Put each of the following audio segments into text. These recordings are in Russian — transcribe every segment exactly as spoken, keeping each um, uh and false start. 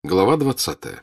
Глава двадцатая.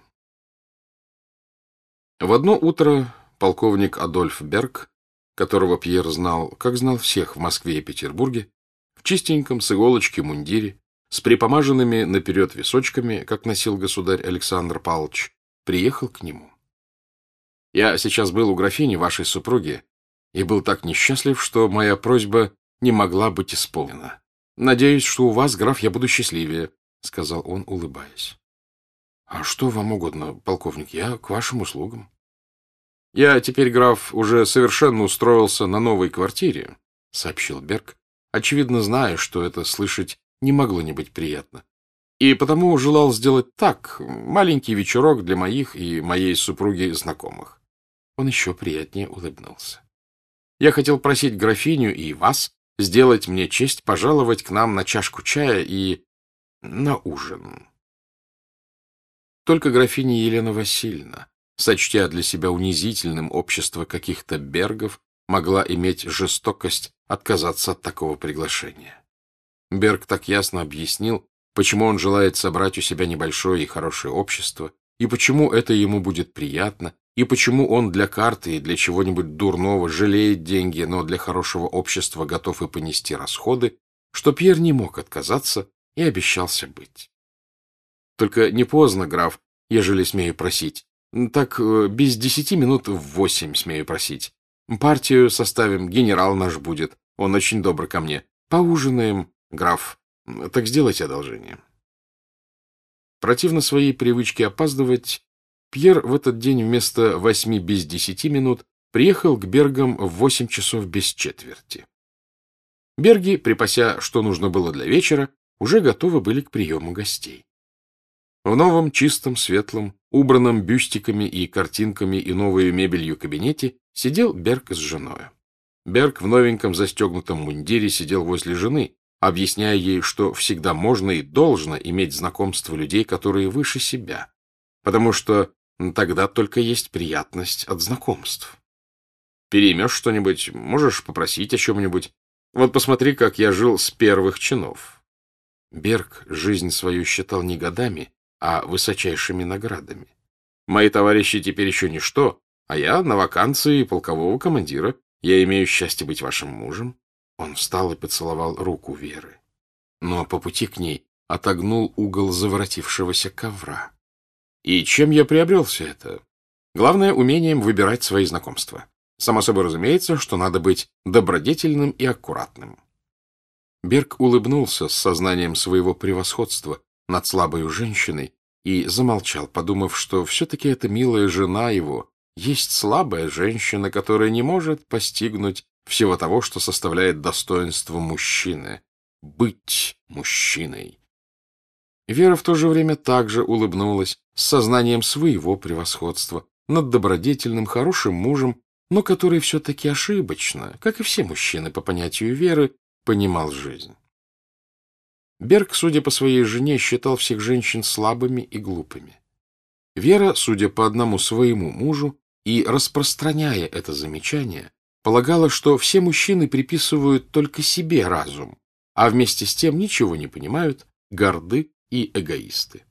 В одно утро полковник Адольф Берг, которого Пьер знал, как знал всех в Москве и Петербурге, в чистеньком с иголочки мундире, с припомаженными наперед височками, как носил государь Александр Павлович, приехал к нему. «Я сейчас был у графини, вашей супруги, и был так несчастлив, что моя просьба не могла быть исполнена. Надеюсь, что у вас, граф, я буду счастливее», — сказал он, улыбаясь. — А что вам угодно, полковник? Я к вашим услугам. — Я теперь, граф, уже совершенно устроился на новой квартире, — сообщил Берг, очевидно зная, что это слышать не могло не быть приятно. И потому желал сделать так, маленький вечерок для моих и моей супруги знакомых. Он еще приятнее улыбнулся. Я хотел просить графиню и вас сделать мне честь пожаловать к нам на чашку чая и на ужин. Только графиня Елена Васильевна, сочтя для себя унизительным общество каких-то Бергов, могла иметь жестокость отказаться от такого приглашения. Берг так ясно объяснил, почему он желает собрать у себя небольшое и хорошее общество, и почему это ему будет приятно, и почему он для карты и для чего-нибудь дурного жалеет деньги, но для хорошего общества готов и понести расходы, что Пьер не мог отказаться и обещался быть. Только не поздно, граф, ежели смею просить. Так без десяти минут в восемь смею просить. Партию составим, генерал наш будет. Он очень добр ко мне. Поужинаем, граф. Так сделайте одолжение. Противно своей привычке опаздывать, Пьер в этот день вместо восьми без десяти минут приехал к Бергам в восемь часов без четверти. Берги, припася, что нужно было для вечера, уже готовы были к приему гостей. В новом, чистом, светлом, убранном бюстиками и картинками и новой мебелью кабинете сидел Берг с женой. Берг в новеньком застегнутом мундире сидел возле жены, объясняя ей, что всегда можно и должно иметь знакомство людей, которые выше себя, потому что тогда только есть приятность от знакомств. Переймешь что-нибудь, можешь попросить о чем-нибудь. Вот посмотри, как я жил с первых чинов. Берг жизнь свою считал не годами, а высочайшими наградами. Мои товарищи теперь еще ничто, а я на вакансии полкового командира. Я имею счастье быть вашим мужем. Он встал и поцеловал руку Веры. Но по пути к ней отогнул угол заворотившегося ковра. И чем я приобрел все это? Главное, умением выбирать свои знакомства. Само собой разумеется, что надо быть добродетельным и аккуратным. Берг улыбнулся с сознанием своего превосходства над слабой женщиной и замолчал, подумав, что все-таки эта милая жена его есть слабая женщина, которая не может постигнуть всего того, что составляет достоинство мужчины — быть мужчиной. Вера в то же время также улыбнулась с сознанием своего превосходства над добродетельным, хорошим мужем, но который все-таки ошибочно, как и все мужчины по понятию Веры, понимал жизнь. Берг, судя по своей жене, считал всех женщин слабыми и глупыми. Вера, судя по одному своему мужу, и распространяя это замечание, полагала, что все мужчины приписывают только себе разум, а вместе с тем ничего не понимают, горды и эгоисты.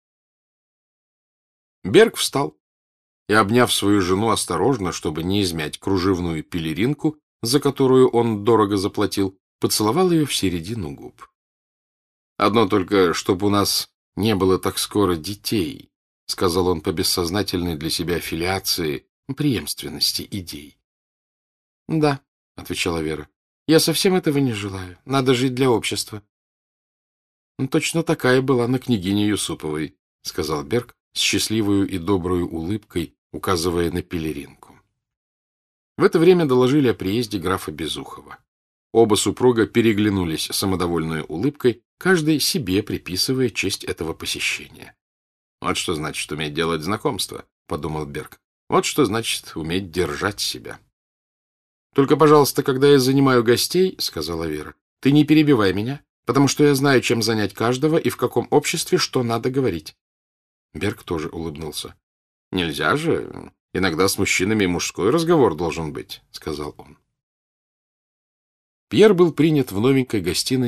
Берг встал и, обняв свою жену осторожно, чтобы не измять кружевную пелеринку, за которую он дорого заплатил, поцеловал ее в середину губ. — Одно только, чтобы у нас не было так скоро детей, — сказал он по бессознательной для себя филиации, преемственности идей. — Да, — отвечала Вера, — я совсем этого не желаю. Надо жить для общества. — Точно такая была на княгине Юсуповой, — сказал Берг с счастливою и доброю улыбкой, указывая на пелеринку. В это время доложили о приезде графа Безухова. Оба супруга переглянулись самодовольной улыбкой, каждый себе приписывая честь этого посещения. — Вот что значит уметь делать знакомства, — подумал Берг. — Вот что значит уметь держать себя. — Только, пожалуйста, когда я занимаю гостей, — сказала Вера, — ты не перебивай меня, потому что я знаю, чем занять каждого и в каком обществе что надо говорить. Берг тоже улыбнулся. — Нельзя же. Иногда с мужчинами мужской разговор должен быть, — сказал он. Пьер был принят в новенькой гостиной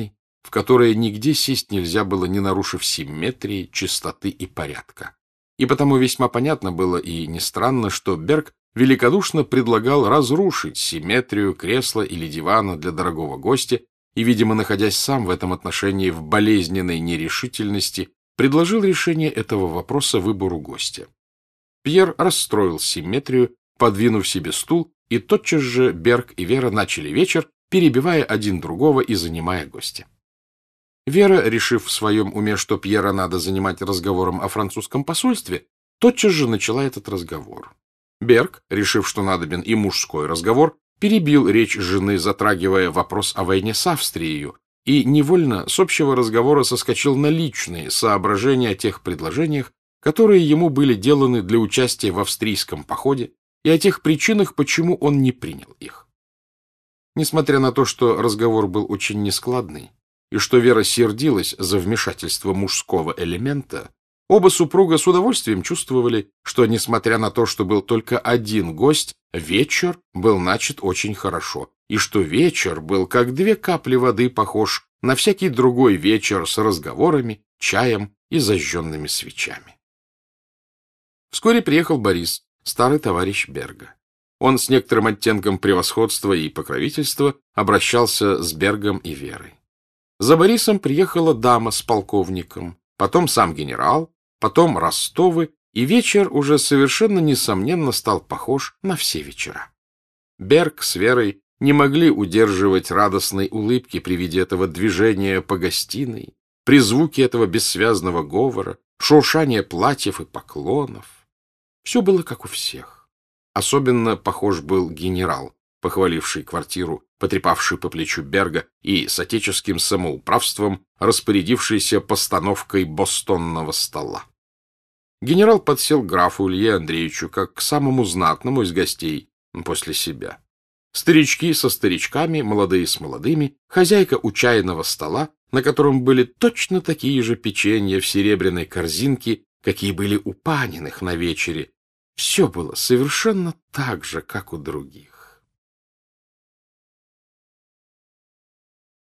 в которое нигде сесть нельзя было, не нарушив симметрии, чистоты и порядка. И потому весьма понятно было и не странно, что Берг великодушно предлагал разрушить симметрию кресла или дивана для дорогого гостя и, видимо, находясь сам в этом отношении в болезненной нерешительности, предложил решение этого вопроса выбору гостя. Пьер расстроил симметрию, подвинув себе стул, и тотчас же Берг и Вера начали вечер, перебивая один другого и занимая гостя. Вера, решив в своем уме, что Пьера надо занимать разговором о французском посольстве, тотчас же начала этот разговор. Берг, решив, что надобен и мужской разговор, перебил речь жены, затрагивая вопрос о войне с Австрией, и невольно с общего разговора соскочил на личные соображения о тех предложениях, которые ему были деланы для участия в австрийском походе, и о тех причинах, почему он не принял их. Несмотря на то, что разговор был очень нескладный, и что Вера сердилась за вмешательство мужского элемента, оба супруга с удовольствием чувствовали, что, несмотря на то, что был только один гость, вечер был начат очень хорошо, и что вечер был, как две капли воды, похож на всякий другой вечер с разговорами, чаем и зажженными свечами. Вскоре приехал Борис, старый товарищ Берга. Он с некоторым оттенком превосходства и покровительства обращался с Бергом и Верой. За Борисом приехала дама с полковником, потом сам генерал, потом Ростовы, и вечер уже совершенно несомненно стал похож на все вечера. Берг с Верой не могли удерживать радостной улыбки при виде этого движения по гостиной, при звуке этого бессвязного говора, шуршания платьев и поклонов. Все было как у всех. Особенно похож был генерал, похваливший квартиру, потрепавший по плечу Берга и с отеческим самоуправством распорядившийся постановкой бостонного стола. Генерал подсел к графу Илье Андреевичу как к самому знатному из гостей после себя. Старички со старичками, молодые с молодыми, хозяйка у чайного стола, на котором были точно такие же печенья в серебряной корзинке, какие были у Паниных на вечере. Все было совершенно так же, как у других.